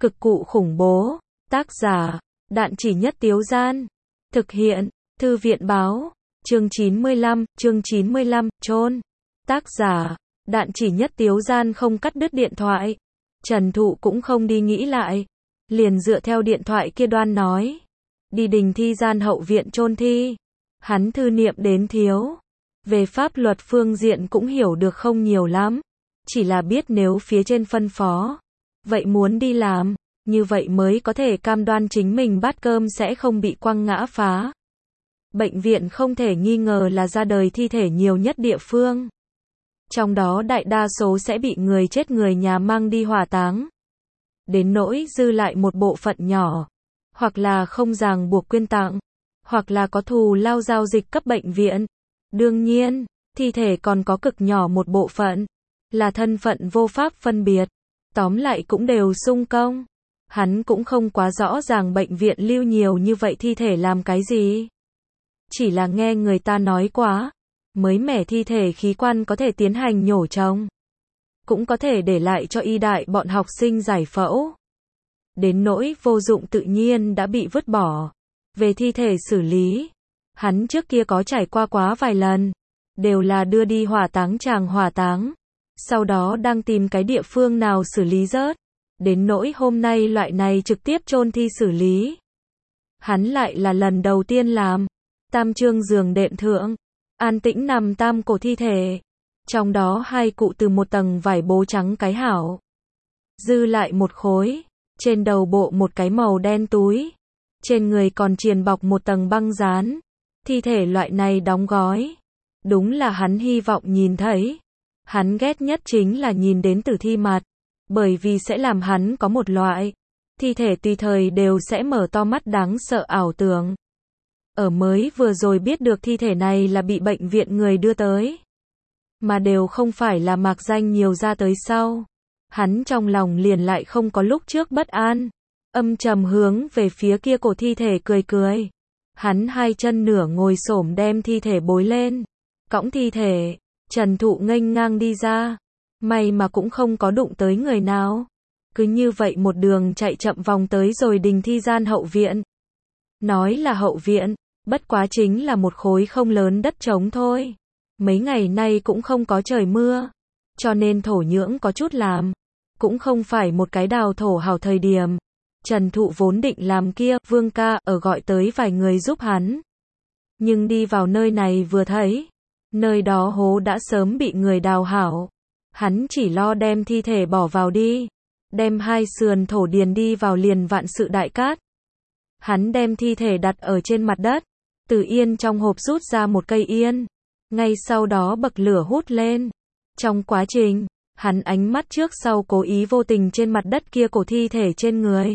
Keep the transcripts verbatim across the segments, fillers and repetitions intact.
Cực cụ khủng bố. Tác giả, Đạn Chỉ Nhất Tiếu Gian. Thực hiện, Thư viện báo. Chương chín mươi lăm, chương chín mươi lăm, chôn. Tác giả, Đạn Chỉ Nhất Tiếu Gian không cắt đứt điện thoại. Trần Thụ cũng không đi nghĩ lại. Liền dựa theo điện thoại kia đoan nói. Đi đình thi gian hậu viện chôn thi. Hắn thư niệm đến thiếu. Về pháp luật phương diện cũng hiểu được không nhiều lắm. Chỉ là biết nếu phía trên phân phó. Vậy muốn đi làm. Như vậy mới có thể cam đoan chính mình bát cơm sẽ không bị quăng ngã phá. Bệnh viện không thể nghi ngờ là ra đời thi thể nhiều nhất địa phương. Trong đó đại đa số sẽ bị người chết người nhà mang đi hỏa táng. Đến nỗi dư lại một bộ phận nhỏ. Hoặc là không ràng buộc quyên tặng. Hoặc là có thù lao giao dịch cấp bệnh viện. Đương nhiên, thi thể còn có cực nhỏ một bộ phận. Là thân phận vô pháp phân biệt. Tóm lại cũng đều sung công. Hắn cũng không quá rõ ràng bệnh viện lưu nhiều như vậy thi thể làm cái gì. Chỉ là nghe người ta nói quá. Mới mẻ thi thể khí quan có thể tiến hành nhổ trồng. Cũng có thể để lại cho y đại bọn học sinh giải phẫu. Đến nỗi vô dụng tự nhiên đã bị vứt bỏ. Về thi thể xử lý. Hắn trước kia có trải qua quá vài lần. Đều là đưa đi hỏa táng tràng hỏa táng. Sau đó đang tìm cái địa phương nào xử lý rớt. Đến nỗi hôm nay loại này trực tiếp chôn thi xử lý. Hắn lại là lần đầu tiên làm. Tam trương giường đệm thượng. An tĩnh nằm tam cổ thi thể. Trong đó hai cụ từ một tầng vải bố trắng cái hảo. Dư lại một khối. Trên đầu bộ một cái màu đen túi. Trên người còn triền bọc một tầng băng dán. Thi thể loại này đóng gói. Đúng là hắn hy vọng nhìn thấy. Hắn ghét nhất chính là nhìn đến tử thi mặt. Bởi vì sẽ làm hắn có một loại. Thi thể tùy thời đều sẽ mở to mắt đáng sợ ảo tưởng. Ở mới vừa rồi biết được thi thể này là bị bệnh viện người đưa tới. Mà đều không phải là mạc danh nhiều ra tới sau. Hắn trong lòng liền lại không có lúc trước bất an. Âm trầm hướng về phía kia cổ thi thể cười cười. Hắn hai chân nửa ngồi xổm đem thi thể bối lên. Cõng thi thể. Trần Thụ nghênh ngang đi ra. May mà cũng không có đụng tới người nào. Cứ như vậy một đường chạy chậm vòng tới rồi đình thi gian hậu viện. Nói là hậu viện, bất quá chính là một khối không lớn đất trống thôi. Mấy ngày nay cũng không có trời mưa. Cho nên thổ nhưỡng có chút làm. Cũng không phải một cái đào thổ hảo thời điểm. Trần Thụ vốn định làm kia, Vương ca ở gọi tới vài người giúp hắn. Nhưng đi vào nơi này vừa thấy. Nơi đó hố đã sớm bị người đào hảo. Hắn chỉ lo đem thi thể bỏ vào đi. Đem hai sườn thổ điền đi vào liền vạn sự đại cát. Hắn đem thi thể đặt ở trên mặt đất. Từ yên trong hộp rút ra một cây yên. Ngay sau đó bậc lửa hút lên. Trong quá trình, hắn ánh mắt trước sau cố ý vô tình trên mặt đất kia cổ thi thể trên người.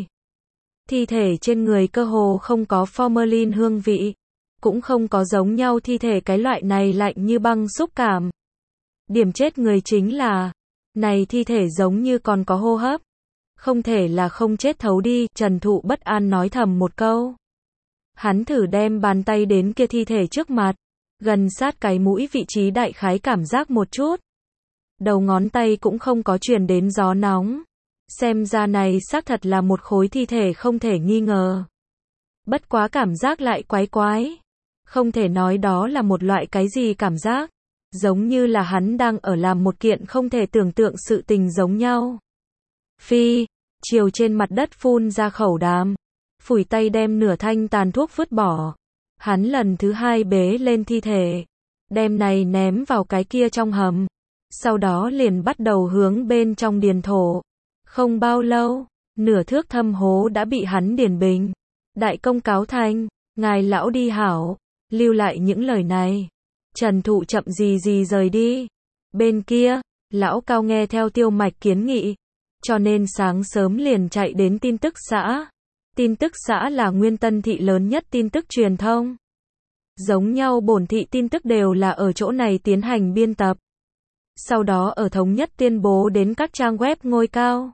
Thi thể trên người cơ hồ không có formalin hương vị. Cũng không có giống nhau thi thể cái loại này lạnh như băng xúc cảm. Điểm chết người chính là, này thi thể giống như còn có hô hấp. Không thể là không chết thấu đi, Trần Thụ bất an nói thầm một câu. Hắn thử đem bàn tay đến kia thi thể trước mặt, gần sát cái mũi vị trí đại khái cảm giác một chút. Đầu ngón tay cũng không có truyền đến gió nóng. Xem ra này xác thật là một khối thi thể không thể nghi ngờ. Bất quá cảm giác lại quái quái. Không thể nói đó là một loại cái gì cảm giác. Giống như là hắn đang ở làm một kiện không thể tưởng tượng sự tình giống nhau. Phi, chiều trên mặt đất phun ra khẩu đàm. Phủi tay đem nửa thanh tàn thuốc vứt bỏ. Hắn lần thứ hai bế lên thi thể. Đem này ném vào cái kia trong hầm. Sau đó liền bắt đầu hướng bên trong điền thổ. Không bao lâu, nửa thước thâm hố đã bị hắn điền bình. Đại công cáo thành, ngài lão đi hảo. Lưu lại những lời này. Trần Thụ chậm gì gì rời đi. Bên kia, lão cao nghe theo Tiêu Mạch kiến nghị. Cho nên sáng sớm liền chạy đến tin tức xã. Tin tức xã là Nguyên Tân thị lớn nhất tin tức truyền thông. Giống nhau bổn thị tin tức đều là ở chỗ này tiến hành biên tập. Sau đó ở thống nhất tuyên bố đến các trang web ngôi cao.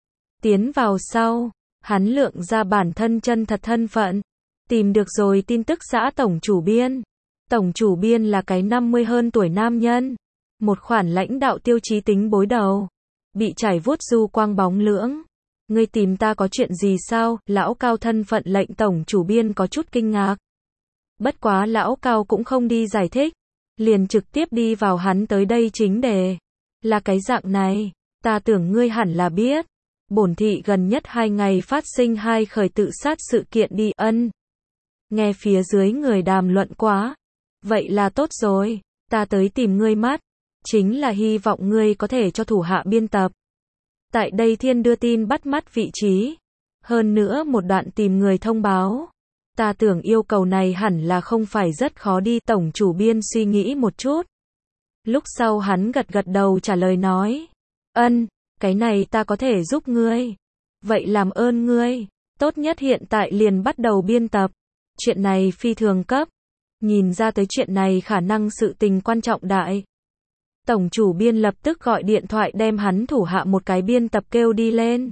Tiến vào sau, hắn lượng ra bản thân chân thật thân phận. Tìm được rồi tin tức xã tổng chủ biên. Tổng chủ biên là cái năm mươi hơn tuổi nam nhân. Một khoản lãnh đạo tiêu chí tính bối đầu. Bị chảy vuốt du quang bóng lưỡng. Ngươi tìm ta có chuyện gì sao? Lão Cao thân phận lệnh tổng chủ biên có chút kinh ngạc. Bất quá lão Cao cũng không đi giải thích, liền trực tiếp đi vào hắn tới đây chính đề. Là cái dạng này, ta tưởng ngươi hẳn là biết. Bổn thị gần nhất hai ngày phát sinh hai khởi tự sát sự kiện đi, ân. Nghe phía dưới người đàm luận quá. Vậy là tốt rồi, ta tới tìm ngươi mắt. Chính là hy vọng ngươi có thể cho thủ hạ biên tập. Tại đây thiên đưa tin bắt mắt vị trí. Hơn nữa một đoạn tìm người thông báo. Ta tưởng yêu cầu này hẳn là không phải rất khó đi, tổng chủ biên suy nghĩ một chút. Lúc sau hắn gật gật đầu trả lời nói. Ân, cái này ta có thể giúp ngươi. Vậy làm ơn ngươi, tốt nhất hiện tại liền bắt đầu biên tập. Chuyện này phi thường cấp. Nhìn ra tới chuyện này khả năng sự tình quan trọng đại. Tổng chủ biên lập tức gọi điện thoại đem hắn thủ hạ một cái biên tập kêu đi lên.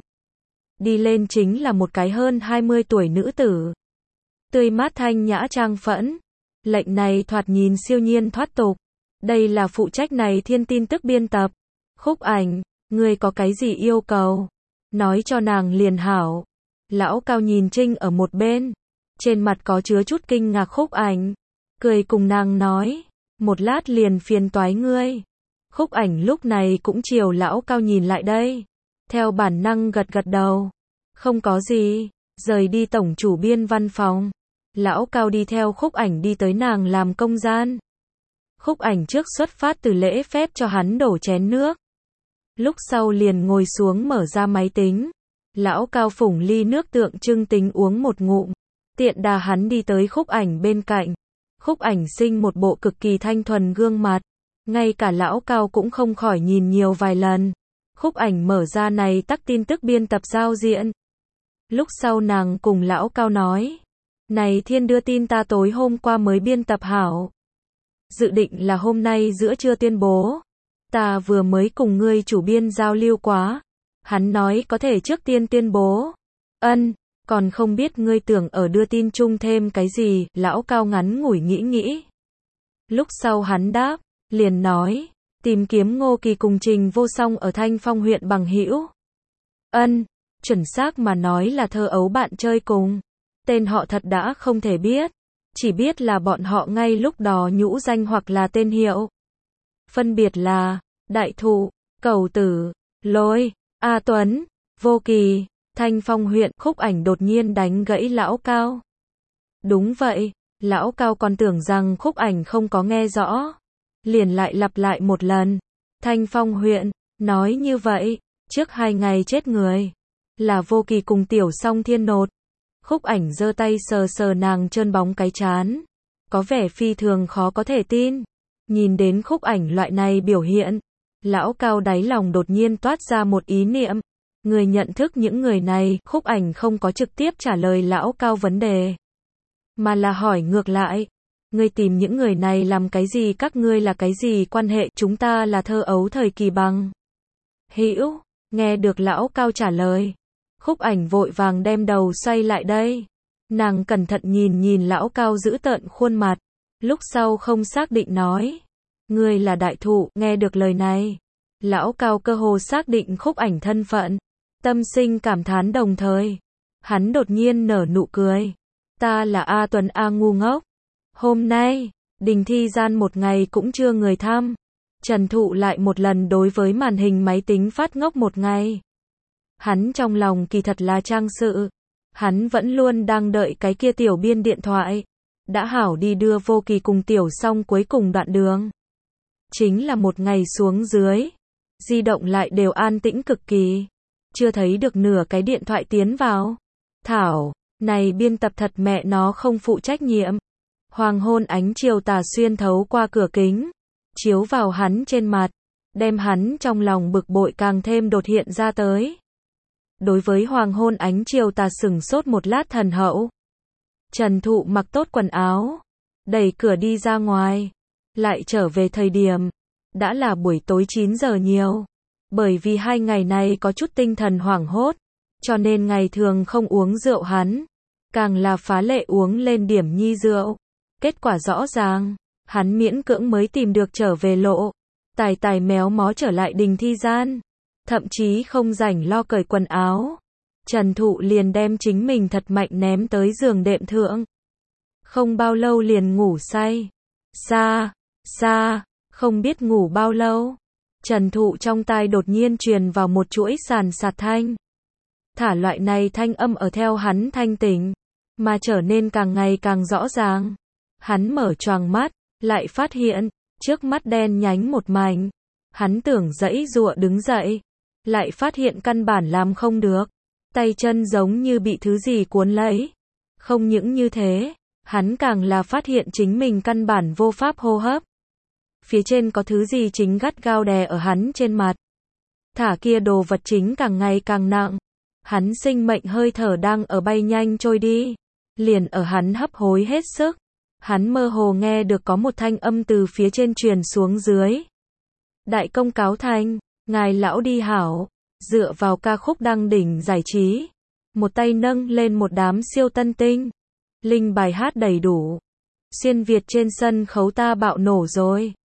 Đi lên chính là một cái hơn hai mươi tuổi nữ tử. Tươi mát thanh nhã trang phẫn. Lệnh này thoạt nhìn siêu nhiên thoát tục. Đây là phụ trách này thiên tin tức biên tập. Khúc Ảnh, ngươi có cái gì yêu cầu? Nói cho nàng liền hảo. Lão Cao nhìn Trinh ở một bên. Trên mặt có chứa chút kinh ngạc Khúc Ảnh. Cười cùng nàng nói. Một lát liền phiền toái ngươi. Khúc Ảnh lúc này cũng chiều lão Cao nhìn lại đây. Theo bản năng gật gật đầu. Không có gì. Rời đi tổng chủ biên văn phòng. Lão Cao đi theo Khúc Ảnh đi tới nàng làm công gian. Khúc Ảnh trước xuất phát từ lễ phép cho hắn đổ chén nước. Lúc sau liền ngồi xuống mở ra máy tính. Lão Cao phủng ly nước tượng trưng tính uống một ngụm. Tiện đà hắn đi tới Khúc Ảnh bên cạnh. Khúc Ảnh sinh một bộ cực kỳ thanh thuần gương mặt. Ngay cả lão Cao cũng không khỏi nhìn nhiều vài lần. Khúc Ảnh mở ra này tắc tin tức biên tập giao diện. Lúc sau nàng cùng lão Cao nói. Này thiên đưa tin ta tối hôm qua mới biên tập hảo. Dự định là hôm nay giữa trưa tuyên bố. Ta vừa mới cùng ngươi chủ biên giao lưu quá. Hắn nói có thể trước tiên tuyên bố. Ân, còn không biết ngươi tưởng ở đưa tin chung thêm cái gì, lão Cao ngắn ngủi nghĩ nghĩ. Lúc sau hắn đáp, liền nói, tìm kiếm Ngô Kỳ cùng Trình Vô Song ở Thanh Phong huyện bằng hữu. Ân, chuẩn xác mà nói là thơ ấu bạn chơi cùng. Tên họ thật đã không thể biết. Chỉ biết là bọn họ ngay lúc đó nhũ danh hoặc là tên hiệu. Phân biệt là, Đại Thụ, Cầu Tử, Lôi, A Tuấn, Vô Kỳ, Thanh Phong huyện. Khúc Ảnh đột nhiên đánh gãy lão Cao. Đúng vậy, lão Cao còn tưởng rằng Khúc Ảnh không có nghe rõ. Liền lại lặp lại một lần. Thanh Phong huyện, nói như vậy, trước hai ngày chết người. Là Vô Kỳ cùng Tiểu Song Thiên nột. Khúc Ảnh giơ tay sờ sờ nàng trơn bóng cái trán. Có vẻ phi thường khó có thể tin. Nhìn đến Khúc Ảnh loại này biểu hiện. Lão Cao đáy lòng đột nhiên toát ra một ý niệm. Người nhận thức những người này. Khúc Ảnh không có trực tiếp trả lời lão Cao vấn đề. Mà là hỏi ngược lại. Ngươi tìm những người này làm cái gì, các ngươi là cái gì quan hệ, chúng ta là thơ ấu thời kỳ bằng hữu. Nghe được lão Cao trả lời. Khúc Ảnh vội vàng đem đầu xoay lại đây. Nàng cẩn thận nhìn nhìn lão Cao giữ tợn khuôn mặt. Lúc sau không xác định nói. Ngươi là Đại Thụ. Nghe được lời này. Lão Cao cơ hồ xác định Khúc Ảnh thân phận. Tâm sinh cảm thán đồng thời. Hắn đột nhiên nở nụ cười. Ta là A Tuấn A ngu ngốc. Hôm nay, đình thi gian một ngày cũng chưa người thăm. Trần Thụ lại một lần đối với màn hình máy tính phát ngốc một ngày. Hắn trong lòng kỳ thật là trang sự. Hắn vẫn luôn đang đợi cái kia tiểu biên điện thoại. Đã hảo đi đưa Vô Kỳ cùng Tiểu Song cuối cùng đoạn đường. Chính là một ngày xuống dưới. Di động lại đều an tĩnh cực kỳ. Chưa thấy được nửa cái điện thoại tiến vào. Thảo, này biên tập thật mẹ nó không phụ trách nhiệm. Hoàng hôn ánh chiều tà xuyên thấu qua cửa kính. Chiếu vào hắn trên mặt. Đem hắn trong lòng bực bội càng thêm đột hiện ra tới. Đối với hoàng hôn ánh chiều tà sửng sốt một lát thần hậu. Trần Thụ mặc tốt quần áo. Đẩy cửa đi ra ngoài. Lại trở về thời điểm. Đã là buổi tối chín giờ nhiều. Bởi vì hai ngày này có chút tinh thần hoảng hốt. Cho nên ngày thường không uống rượu hắn. Càng là phá lệ uống lên điểm nhi rượu. Kết quả rõ ràng. Hắn miễn cưỡng mới tìm được trở về lộ. Tài tài méo mó trở lại đình thi gian. Thậm chí không rảnh lo cởi quần áo. Trần Thụ liền đem chính mình thật mạnh ném tới giường đệm thượng. Không bao lâu liền ngủ say. Xa, xa, không biết ngủ bao lâu. Trần Thụ trong tai đột nhiên truyền vào một chuỗi sàn sạt thanh. Thả loại này thanh âm ở theo hắn thanh tỉnh, mà trở nên càng ngày càng rõ ràng. Hắn mở choàng mắt, lại phát hiện, trước mắt đen nhánh một mảnh. Hắn tưởng giãy giụa đứng dậy, lại phát hiện căn bản làm không được. Tay chân giống như bị thứ gì cuốn lấy. Không những như thế, hắn càng là phát hiện chính mình căn bản vô pháp hô hấp. Phía trên có thứ gì chính gắt gao đè ở hắn trên mặt. Thả kia đồ vật chính càng ngày càng nặng. Hắn sinh mệnh hơi thở đang ở bay nhanh trôi đi. Liền ở hắn hấp hối hết sức. Hắn mơ hồ nghe được có một thanh âm từ phía trên truyền xuống dưới. Đại công cáo thành, ngài lão đi hảo. Dựa vào ca khúc đăng đỉnh giải trí. Một tay nâng lên một đám siêu tân tinh. Linh bài hát đầy đủ. Xuyên Việt trên sân khấu ta bạo nổ rồi.